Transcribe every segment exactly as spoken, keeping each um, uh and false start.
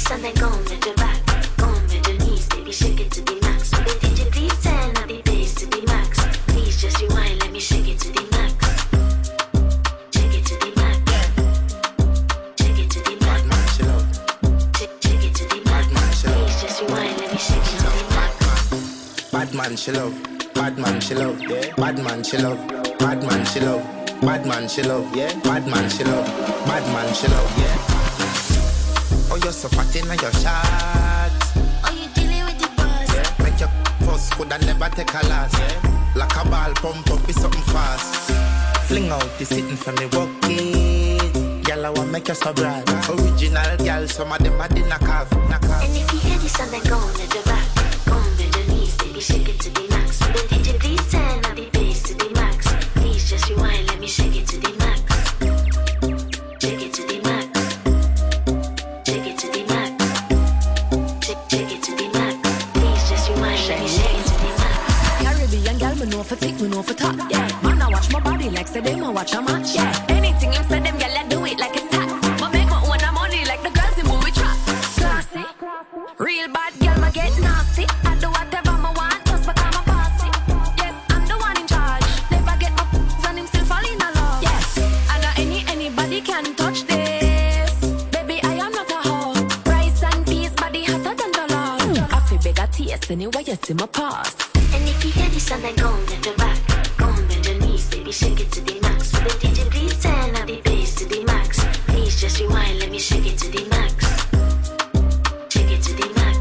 this and then go with your back. Go with your knees, baby, shake it to the max. So the D J please turn up the bass to the max. Please just rewind, let me shake it to the max. Shake it to the max. Shake it to the max. Shake, shake it to the max. Please just rewind, let me shake it to the max. Bad man she love, bad man she love, yeah. Bad man she love, bad man she love, bad man she love, yeah. Bad man she love, bad man she love, yeah. Oh, you're so fat in your shots. Oh, you dealing with the buzz? Yeah. Make your first could I never take a last, yeah. Like a ball pump up with something fast. Fling out the sitting for me walk it. Girl, I want make you so bright. Original girl, some of them are the knock off, knock off. And if you hear this and then go on with your back. Go on with your knees, baby, shake it to the max. So the D J please turn up the bass to the max. Please just rewind, let me shake it to the max. Shake it to the max. Shake it to the max. Shake, shake it to the max. Please just rewind, let me shake it to the max. Caribbean girl, me know for tick, me know for top. Yeah, man, I watch my body like say them, I watch a match. Yeah, anything you say them, girl, I do it like it's hot. But make my own money like the girls in movie trap. Classy, real bad girl, ma get nasty. I do whatever I want, just because I'm bossy. Yes, I'm the one in charge. Never get my f***s and him still fall in love. Yes, and not any anybody can touch this. Baby, I am not a hoe. Rice and peas, body hotter than the Lord. I feel beg a taste anyway you see my pass. And if you hear this and then go on with your back. Go on with your knees, baby, shake it to the max. For the D J please turn up the bass to the max. Please just rewind, let me shake it to the max. Shake it to the max.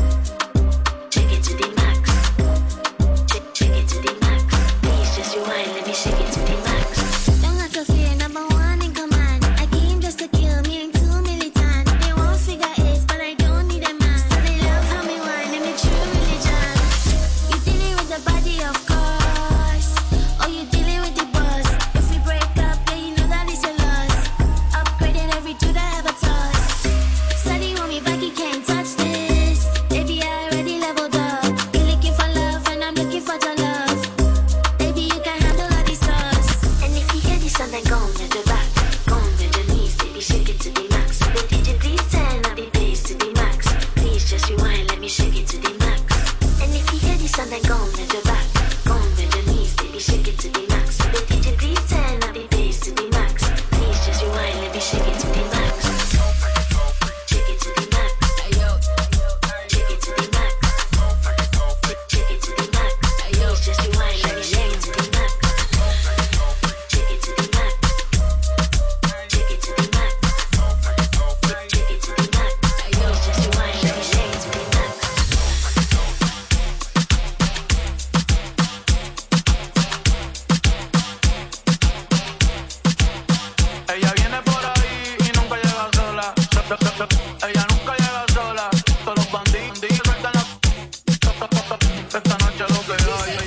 Shake it to the max. Shake, shake it to the max. Please just rewind, let me shake it to the max. Don't have to fear, number one in command. I came just to kill me and too militant. They won't figure it, but I don't need a man. So they love how me whine and me true religion. You dealing with the body, of course. Oh, you dealing with the boss. If we break up, then you know that it's a loss. Upgrading every two that I ever tossed. Study want me back, you can't touch this. Baby, I already leveled up. You're looking for love and I'm looking for your love. Baby, you can handle all these thoughts. And if you hear this and then go on with your back. Go on with your knees, baby, shake it to the max. So the D J please turn up the bass to the max. Please just rewind, let me shake it to the max. And if you hear this and then go on with your back. Go on with your knees, baby, shake it to the max. So the D J please turn up the bass to the max. Please just rewind, let me shake it to the max. Shake it to the max. Shake it to the max. Shake it to the max. Please just rewind, let me shake it to the max. Shake it to the max. Shake it to the max. Shake it to the max. Please just rewind, let me shake it to the max. Ella viene por ahí y nunca llega sola. Ella nunca llega sola. Todos los bandidos sueltan la. Esta noche lo que hay.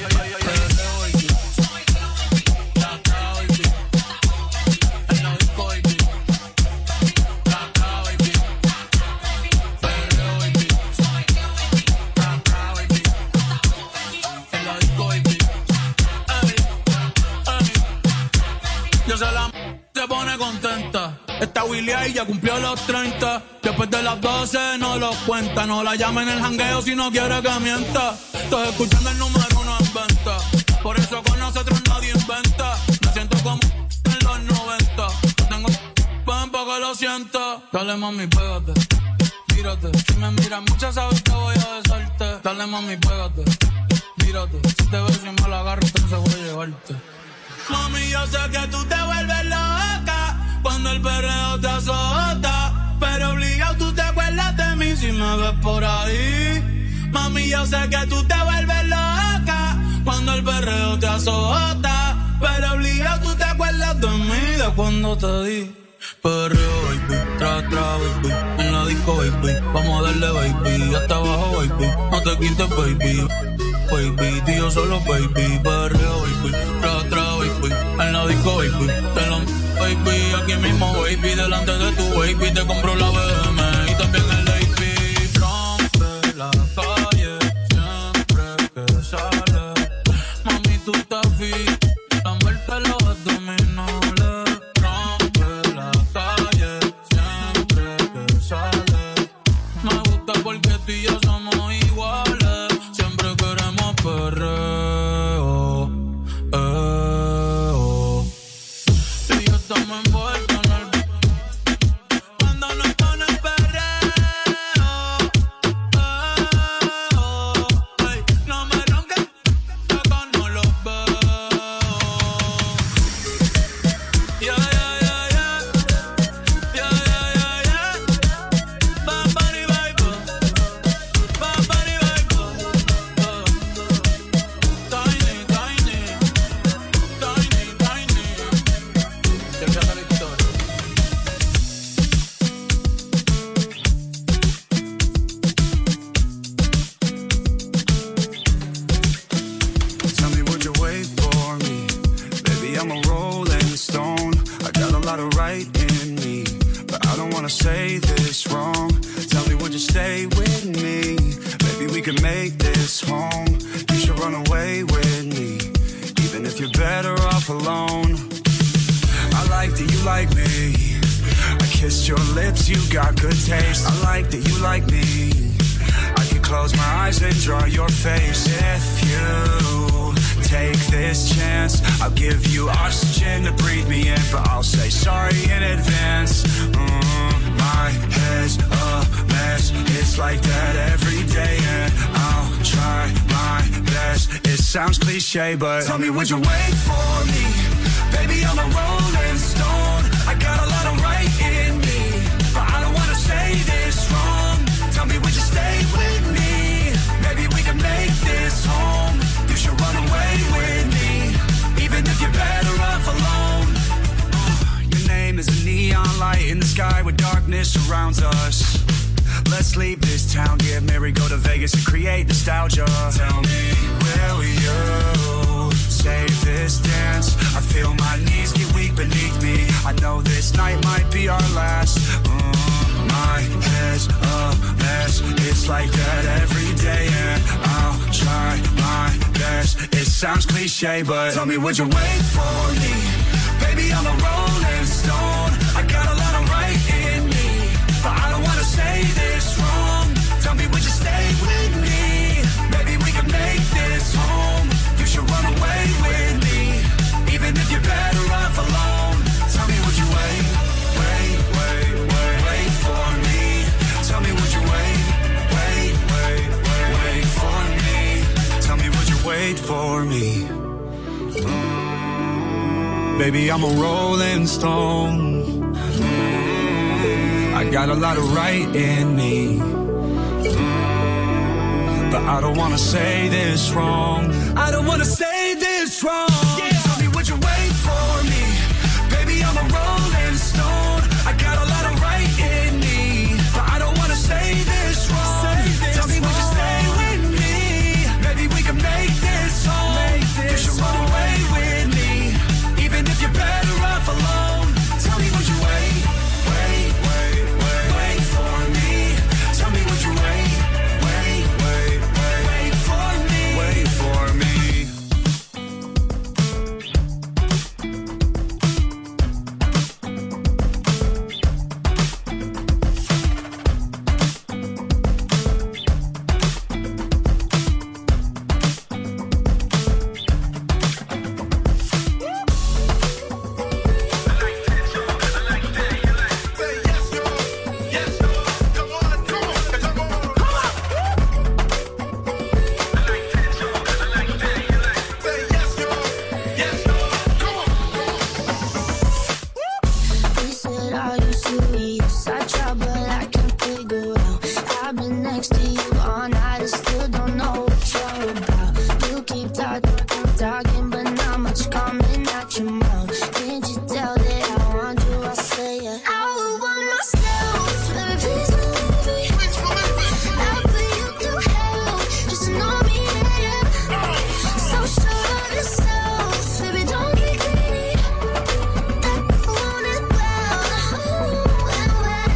Yo se la se pone contenta. Esta Willy ahí ya cumplió los treinta. Después de las doce no lo cuenta. No la llama en el jangueo si no quiere que mienta. Estoy escuchando el número uno en venta. Por eso con nosotros nadie inventa. Me siento como en los noventa. No tengo pan para que lo sienta. Dale mami, pégate, tírate. Si me miras mucho sabes que voy a besarte. Dale mami, pégate, tírate. Si te ves y me la agarro entonces voy a llevarte. Mami, yo sé que tú te vuelves loca cuando el perreo te azota, pero obligado tú te acuerdas de mí si me ves por ahí. Mami, yo sé que tú te vuelves loca cuando el perreo te azota, pero obligado tú te acuerdas de mí de cuando te di. Perreo, baby, tra, tra, baby, en la disco, baby, vamos a darle, baby, hasta abajo, baby, no te quites, baby. Baby, tío solo, baby, perreo, baby, tra, tra, baby, en la disco, baby, te lo baby, aquí mismo, baby, delante de tu baby, te compro la B M y también el A P, rompe la calle, siempre que sale, mami, tú estás fit, la muerte los abdominales, rompe la calle, siempre que sale, tú y yo somos iguales. Siempre queremos perreo. Eh, oh. Tú y yo estamos envueltos en el cuando nos ponen perreo. Eh, oh. Ay, no me ronques, acá no los veo. Yeah, yeah, yeah, yeah. Yeah, yeah, yeah, yeah. Bam, bari, baby. Bam, bari, baby. Uh. Tiny, tiny. Tiny, tiny. Check out la historia. Tell me, would you wait for me? Baby, I'm a rolling stone. I got a lot of right in me, but I don't wanna say this wrong. Tell me, would you stay with me? Maybe we can make this home. You should run away with me, even if you're better off alone. I like that you like me. I kissed your lips, you got good taste. I like that you like me. I can close my eyes and draw your face. If you take this chance, I'll give you oxygen to breathe me in, but I'll say sorry in advance. Mm, my head's a mess. It's like that every day, and I'll try my best. It sounds cliche, but tell me, would you wait for me? Baby, I'm a rolling stone. I got a lot of right in me, but I don't wanna say this wrong. Tell me, would you stay with me? Maybe we can make this home. You should run away with me, even if you're better off alone. Your name is a neon light in the sky where darkness surrounds us. Let's leave this town, get married, go to Vegas and create nostalgia. Tell me, will you save this dance? I feel my knees get weak beneath me. I know this night might be our last. Mm, my head's a mess. It's like that every day, and I'll try my best. It sounds cliche, but tell me, would you wait for me? Baby, I'm a rolling stone. I got a lot of right in me, but I don't wanna say this wrong. Tell me, would you stay with me? Maybe we can make this home. You should run away with me, even if you're better off alone. Tell me, would you wait, wait, wait, wait, wait for me? Tell me, would you wait, wait, wait, wait, wait for me? Tell me, would you wait for me? Mm, baby, I'm a rolling stone. I got a lot of right in me, mm, but I don't wanna say this wrong. I don't wanna say this wrong. Yeah. Tell me, would you wait for me? Baby, I'm a rolling stone. I got a lot of right in me, but I don't wanna say this wrong. Say this Tell me, wrong. Would you stay with me? Maybe we can make this home. Make this you should run away with me, even if you're better off alone. Tell me, would you wait? Wait, wait, wait, wait for me. Tell me, would you wait? Wait, wait, wait, wait for me. Wait for me. He said, are you serious? I try, but I can't figure out. I've been next to you all night and still don't know what you're about. You keep talking, talking, but not much coming out your mouth. Can't you tell that I want you? I say it. I would want myself, baby, please believe me. I'll put you through hell, just to know me, yeah. So sure of yourself, baby, don't get greedy. That you want it well, well,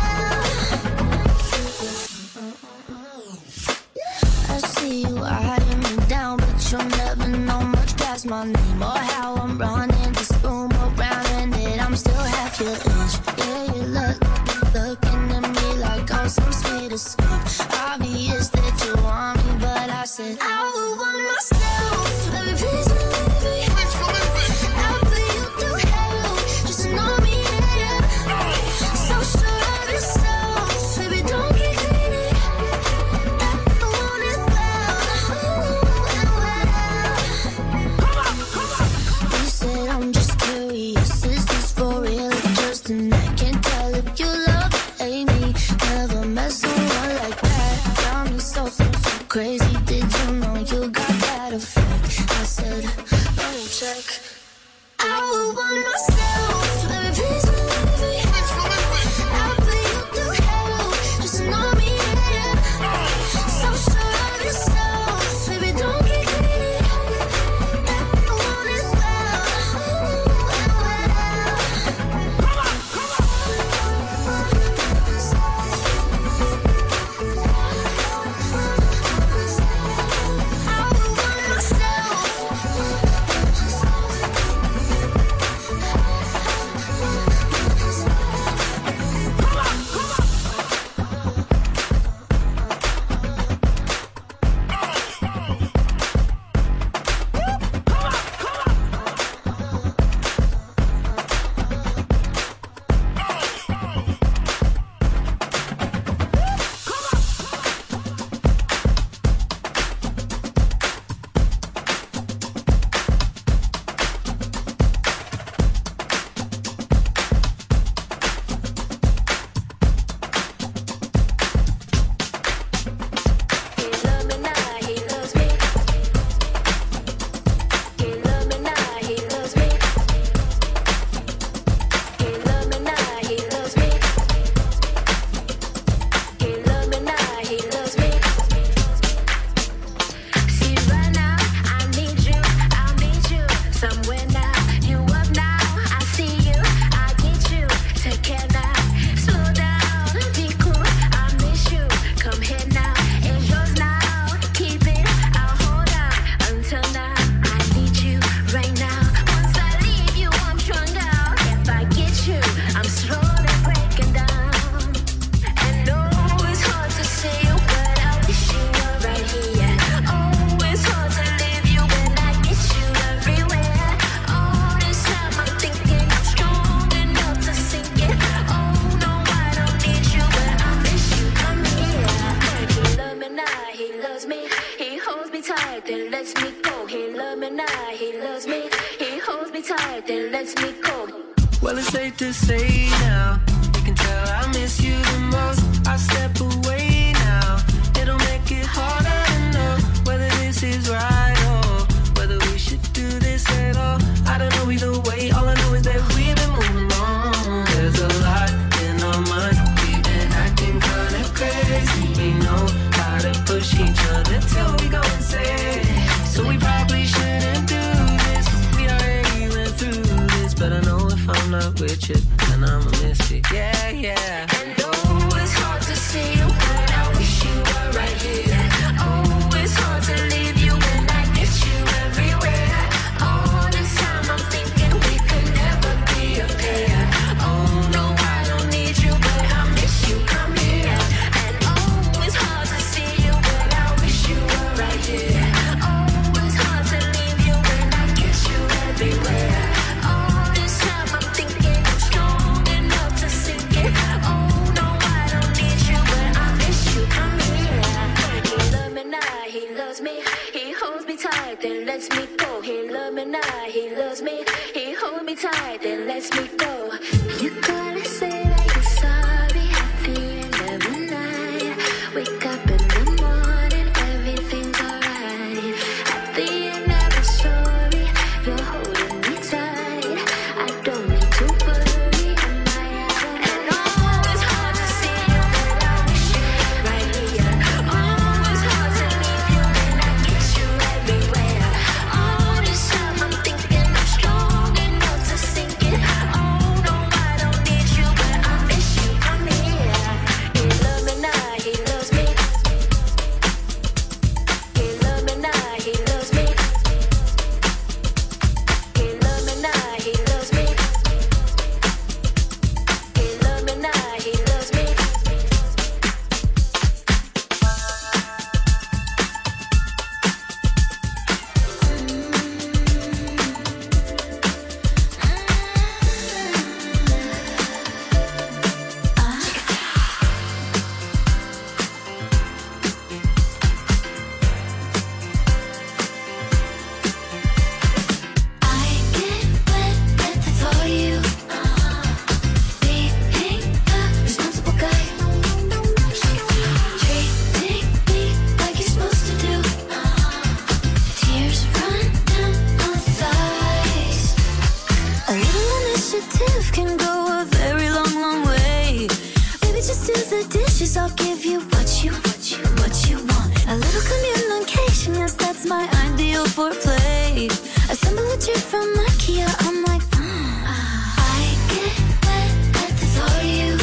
well. I see you eyeing me down, but you'll never know much past my name or how I'm running this room around, and that I'm still half your age. Yeah, you look, looking at me like I'm some sweet kaleidoscope. Obvious that you want me, but I said I would want myself. Baby, please believe me. I'll put you through hell just to know me, yeah. So sure of yourself, baby, don't get greedy. I want it well, and well. Come on, come on. You said I'm just curious, is this for real or just an act? Can't tell if you love or hate me. Never met someone like that. Got me so, so, so crazy. Did you know you got that effect? I said, let me check. I would want myself. Baby, please believe me. I'll put you through hell just to know me, yeah. So sure of yourself, baby, don't get greedy. I want it well, and well. Come on, come on. I would want myself. Well, it's safe to say now, you can tell I miss you the most. I step away now, it'll make it harder to know whether this is right or whether we should do this at all. I don't know either way, all I know is that we've been moving on. There's a lot in our minds, we've been acting kinda crazy. We know how to push each other till we go insane. So we probably shouldn't do this, we already went through this. But I know if I'm not with you, then I'ma miss it, yeah, yeah. And oh, it's hard to see you, but I wish you were right here. Oh, it's hard to leave you when I miss you everywhere. All this time I'm thinking we could never be a pair. Oh no, I don't need you, but I miss you, come here. And oh, it's hard to see you, but I wish you were right here. Oh, it's hard to leave you when I kiss you everywhere. All this time I'm thinking I'm strong enough to sink it. Oh no, I don't need you, but I miss you, come here. He loves me now, he loves me. He holds me tight, then lets me go. He loves me now, he loves me. He holds me tight, then lets me go. You gotta say that you're sorry at the end of the night. Wake up in the morning, everything's alright. At the end of the story, you're holding me tight. I don't need to worry, am I out? And oh, it's hard to see you, but I wish you were right here. Oh, it's hard to leave you when I kiss you everywhere. All this time I'm thinking I'm strong enough to sink it. Oh give you what you, what you, what you want. A little communication, yes, that's my ideal foreplay. Assemble a chair from IKEA, I'm like, mm. I get wet at the thought of you.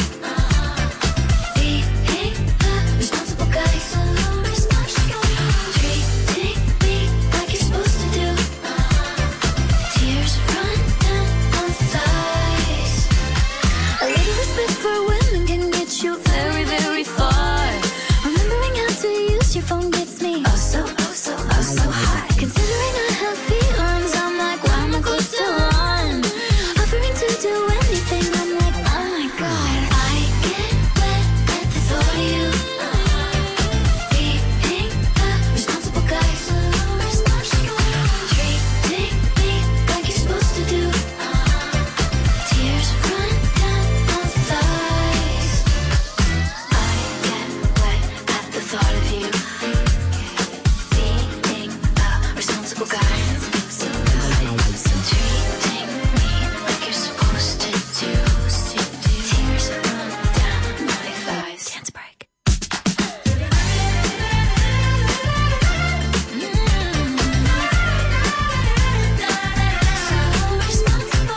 Being a responsible guy, so responsible. Treating me like you're supposed to do. Tears run down on thighs. A little respect for women can get you very, very far. Remembering how to use your phone gets me oh so, oh so, oh so hot. Considering I have feelings, I'm like, why am I close to one? Offering to do anything, I'm like, oh my god. I get wet at the thought of you. Being a responsible guy, so responsible. Treating me like you're supposed to do. Tears run down on thighs. I get wet at the thought of you. Being a responsible guy. So treating me like you're supposed to do. Tears run down my thighs. Dance break. So responsible.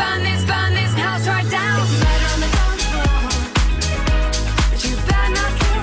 Burn this house right down. It's better on the dance floor, but you better not kill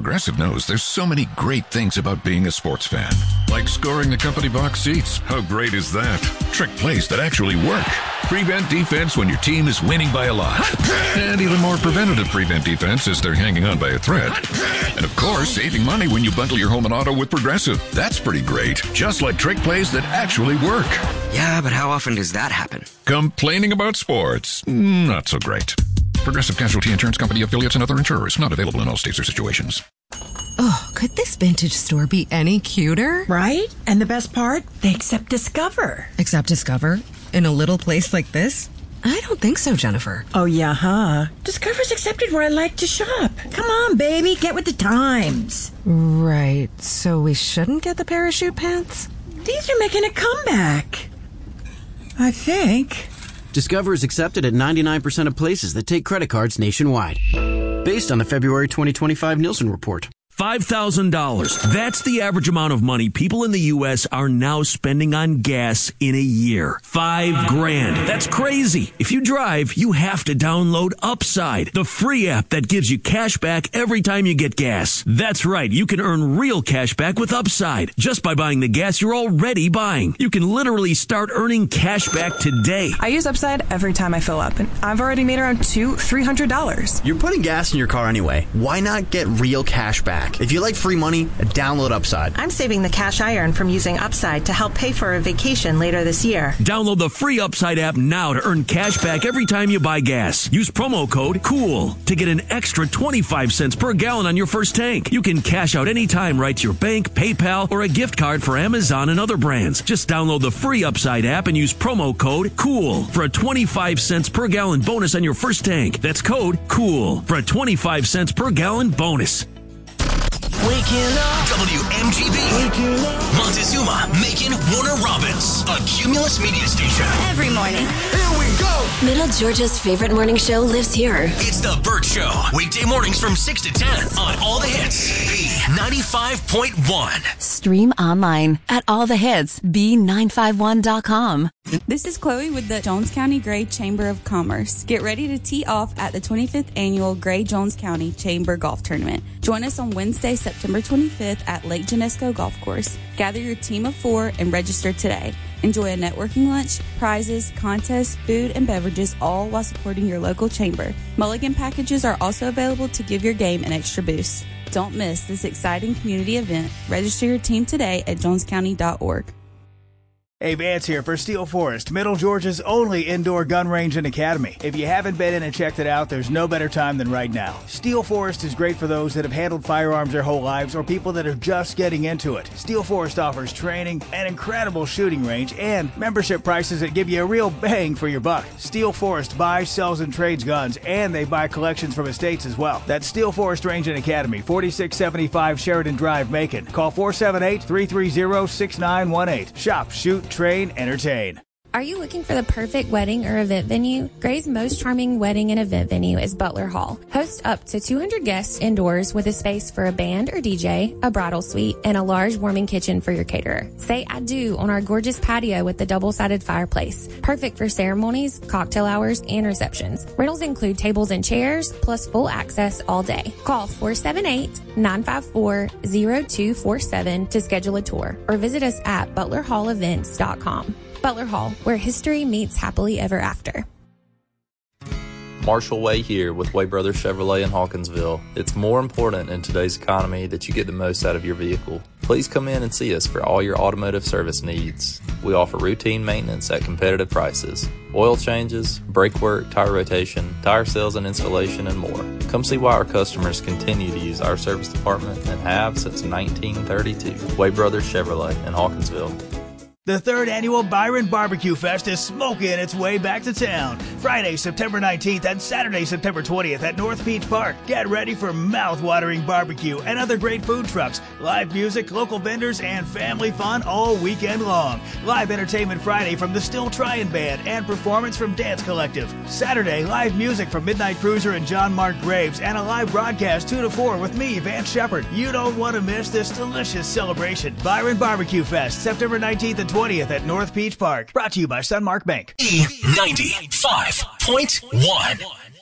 Progressive knows there's so many great things about being a sports fan. Like scoring the company box seats. How great is that? Trick plays that actually work. Prevent defense when your team is winning by a lot. And even more preventative prevent defense as they're hanging on by a thread. And of course, saving money when you bundle your home and auto with Progressive. That's pretty great. Just like trick plays that actually work. Yeah, but how often does that happen? Complaining about sports? Not so great. Progressive Casualty Insurance Company, affiliates, and other insurers. Not available in all states or situations. Oh, could this vintage store be any cuter? Right? And the best part? They accept Discover. Accept Discover? In a little place like this? I don't think so, Jennifer. Oh, yeah, huh? Discover's accepted where I like to shop. Come on, baby, get with the times. Right, so we shouldn't get the parachute pants? These are making a comeback. I think. Discover is accepted at ninety-nine percent of places that take credit cards nationwide. Based on the February twenty twenty-five Nielsen report. five thousand dollars. That's the average amount of money people in the U S are now spending on gas in a year. Five grand. That's crazy. If you drive, you have to download Upside, the free app that gives you cash back every time you get gas. That's right. You can earn real cash back with Upside just by buying the gas you're already buying. You can literally start earning cash back today. I use Upside every time I fill up, and I've already made around two, three hundred dollars. You're putting gas in your car anyway. Why not get real cash back? If you like free money, download Upside. I'm saving the cash I earn from using Upside to help pay for a vacation later this year. Download the free Upside app now to earn cash back every time you buy gas. Use promo code COOL to get an extra twenty-five cents per gallon on your first tank. You can cash out anytime right to your bank, PayPal, or a gift card for Amazon and other brands. Just download the free Upside app and use promo code COOL for a twenty-five cents per gallon bonus on your first tank. That's code COOL for a twenty-five cents per gallon bonus. Waking up. W M G B. Waking up. Montezuma, Macon, Warner Robins. A Cumulus media station. Every morning. Here we go. Middle Georgia's favorite morning show lives here. It's The Burt Show. Weekday mornings from six to ten on All the Hits. B ninety-five point one. Stream online at all the hits b nine five one dot com. This is Chloe with the Jones County Gray Chamber of Commerce. Get ready to tee off at the twenty-fifth Annual Gray Jones County Chamber Golf Tournament. Join us on Wednesday, September twenty-fifth at Lake Genesco Golf Course. Gather your team of four and register today. Enjoy a networking lunch, prizes, contests, food, and beverages, all while supporting your local chamber. Mulligan packages are also available to give your game an extra boost. Don't miss this exciting community event. Register your team today at jones county dot org. Hey, Vance here for Steel Forest, Middle Georgia's only indoor gun range and academy. If you haven't been in and checked it out, there's no better time than right now. Steel Forest is great for those that have handled firearms their whole lives or people that are just getting into it. Steel Forest offers training, an incredible shooting range, and membership prices that give you a real bang for your buck. Steel Forest buys, sells, and trades guns, and they buy collections from estates as well. That's Steel Forest Range and Academy, forty-six seventy-five Sheridan Drive, Macon. Call four seven eight, three three zero, six nine one eight. Shop, shoot, train, entertain. Are you looking for the perfect wedding or event venue? Gray's most charming wedding and event venue is Butler Hall. Host up to two hundred guests indoors with a space for a band or D J, a bridal suite, and a large warming kitchen for your caterer. Say I do on our gorgeous patio with the double-sided fireplace. Perfect for ceremonies, cocktail hours, and receptions. Rentals include tables and chairs, plus full access all day. Call four seven eight, nine five four, zero two four seven to schedule a tour, or visit us at butler hall events dot com. Butler Hall, where history meets happily ever after. Marshall Way here with Way Brothers Chevrolet in Hawkinsville. It's more important in today's economy that you get the most out of your vehicle. Please come in and see us for all your automotive service needs. We offer routine maintenance at competitive prices. Oil changes, brake work, tire rotation, tire sales and installation, and more. Come see why our customers continue to use our service department and have since nineteen thirty-two. Way Brothers Chevrolet in Hawkinsville. The third annual Byron Barbecue Fest is smoking its way back to town. Friday, September nineteenth and Saturday, September twentieth at North Beach Park. Get ready for mouth-watering barbecue and other great food trucks, live music, local vendors, and family fun all weekend long. Live entertainment Friday from the Still Tryin' Band and performance from Dance Collective. Saturday, live music from Midnight Cruiser and John Mark Graves and a live broadcast two to four with me, Vance Shepard. You don't want to miss this delicious celebration. Byron Barbecue Fest, September nineteenth and twentieth at North Beach Park. Brought to you by Sunmark Bank. E ninety-five point one.